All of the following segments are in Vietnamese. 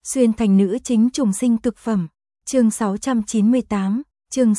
Xuyên thành nữ chính trùng sinh cực phẩm. Chương 698, chương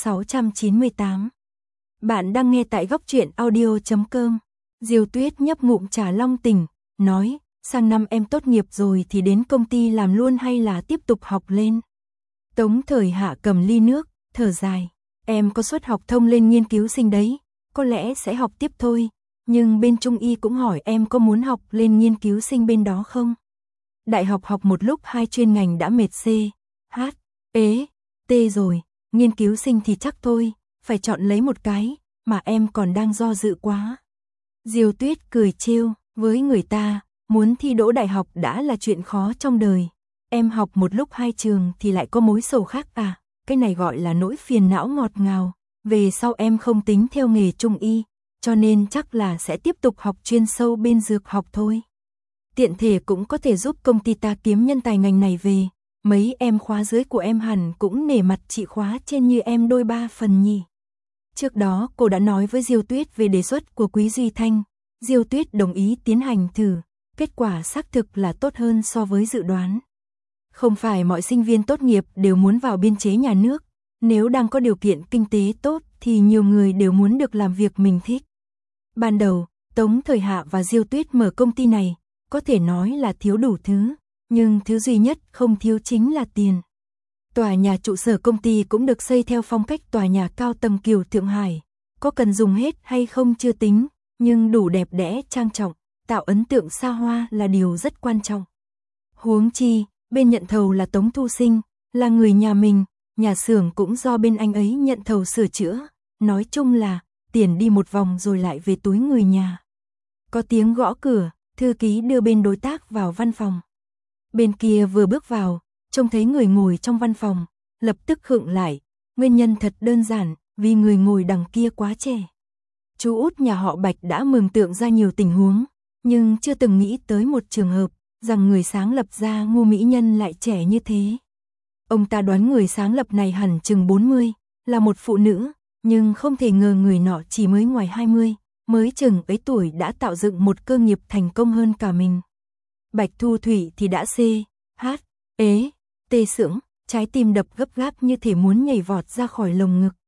698. Bạn đang nghe tại góc truyện audio.com. Diêu Tuyết nhấp ngụm trà long tỉnh, nói, sang năm em tốt nghiệp rồi thì đến công ty làm luôn hay là tiếp tục học lên? Tống Thời Hạ cầm ly nước, thở dài, em có suất học thông lên nghiên cứu sinh đấy, có lẽ sẽ học tiếp thôi, nhưng bên Trung y cũng hỏi em có muốn học lên nghiên cứu sinh bên đó không? Đại học học một lúc 2 chuyên ngành đã mệt C, H, E, T rồi, nghiên cứu sinh thì chắc thôi, phải chọn lấy một cái, mà em còn đang do dự quá. Diêu Tuyết cười trêu, với người ta, muốn thi đỗ đại học đã là chuyện khó trong đời. Em học một lúc 2 trường thì lại có mối sầu khác à, cái này gọi là nỗi phiền não ngọt ngào. Về sau em không tính theo nghề Trung y, cho nên chắc là sẽ tiếp tục học chuyên sâu bên dược học thôi. Tiện thể cũng có thể giúp công ty ta kiếm nhân tài ngành này về. Mấy em khóa dưới của em hẳn cũng nể mặt chị khóa trên như em đôi 3 phần nhỉ. Trước đó cô đã nói với Diêu Tuyết về đề xuất của Quý Duy Thanh. Diêu Tuyết đồng ý tiến hành thử. Kết quả xác thực là tốt hơn so với dự đoán. Không phải mọi sinh viên tốt nghiệp đều muốn vào biên chế nhà nước. Nếu đang có điều kiện kinh tế tốt thì nhiều người đều muốn được làm việc mình thích. Ban đầu, Tống Thời Hạ và Diêu Tuyết mở công ty này, có thể nói là thiếu đủ thứ, nhưng thứ duy nhất không thiếu chính là tiền. Tòa nhà trụ sở công ty cũng được xây theo phong cách tòa nhà cao tầng kiểu Thượng Hải, có cần dùng hết hay không chưa tính, nhưng đủ đẹp đẽ trang trọng, tạo ấn tượng xa hoa là điều rất quan trọng. Huống chi, bên nhận thầu là Tống Thu Sinh, là người nhà mình, nhà xưởng cũng do bên anh ấy nhận thầu sửa chữa, nói chung là tiền đi một vòng rồi lại về túi người nhà. Có tiếng gõ cửa, thư ký đưa bên đối tác vào văn phòng. Bên kia vừa bước vào, trông thấy người ngồi trong văn phòng, lập tức khựng lại, nguyên nhân thật đơn giản, vì người ngồi đằng kia quá trẻ. Chú út nhà họ Bạch đã mường tượng ra nhiều tình huống, nhưng chưa từng nghĩ tới một trường hợp, rằng người sáng lập ra Ngô Mỹ Nhân lại trẻ như thế. Ông ta đoán người sáng lập này hẳn chừng 40, là một phụ nữ, nhưng không thể ngờ người nọ chỉ mới ngoài 20, mới chừng ấy tuổi đã tạo dựng một cơ nghiệp thành công hơn cả mình. Bạch Thu Thủy thì đã C, H, E, T sững, trái tim đập gấp gáp như thể muốn nhảy vọt ra khỏi lồng ngực.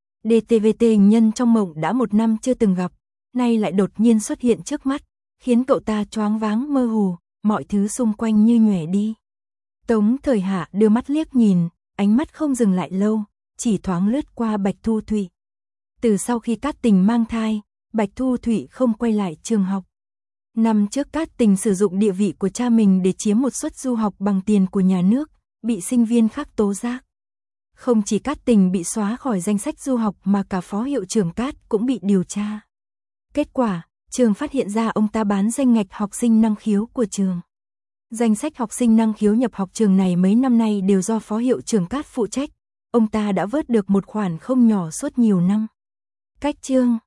DTVT hình nhân trong mộng đã 1 năm chưa từng gặp, nay lại đột nhiên xuất hiện trước mắt, khiến cậu ta choáng váng mơ hồ, mọi thứ xung quanh như nhòe đi. Tống Thời Hạ đưa mắt liếc nhìn, ánh mắt không dừng lại lâu, chỉ thoáng lướt qua Bạch Thu Thủy. Từ sau khi Cát Tình mang thai, Bạch Thu Thủy không quay lại trường học. Năm trước Cát Tình sử dụng địa vị của cha mình để chiếm một suất du học bằng tiền của nhà nước, bị sinh viên khác tố giác. Không chỉ Cát Tình bị xóa khỏi danh sách du học mà cả phó hiệu trưởng Cát cũng bị điều tra. Kết quả, trường phát hiện ra ông ta bán danh ngạch học sinh năng khiếu của trường. Danh sách học sinh năng khiếu nhập học trường này mấy năm nay đều do phó hiệu trưởng Cát phụ trách. Ông ta đã vớt được một khoản không nhỏ suốt nhiều năm. Cách chương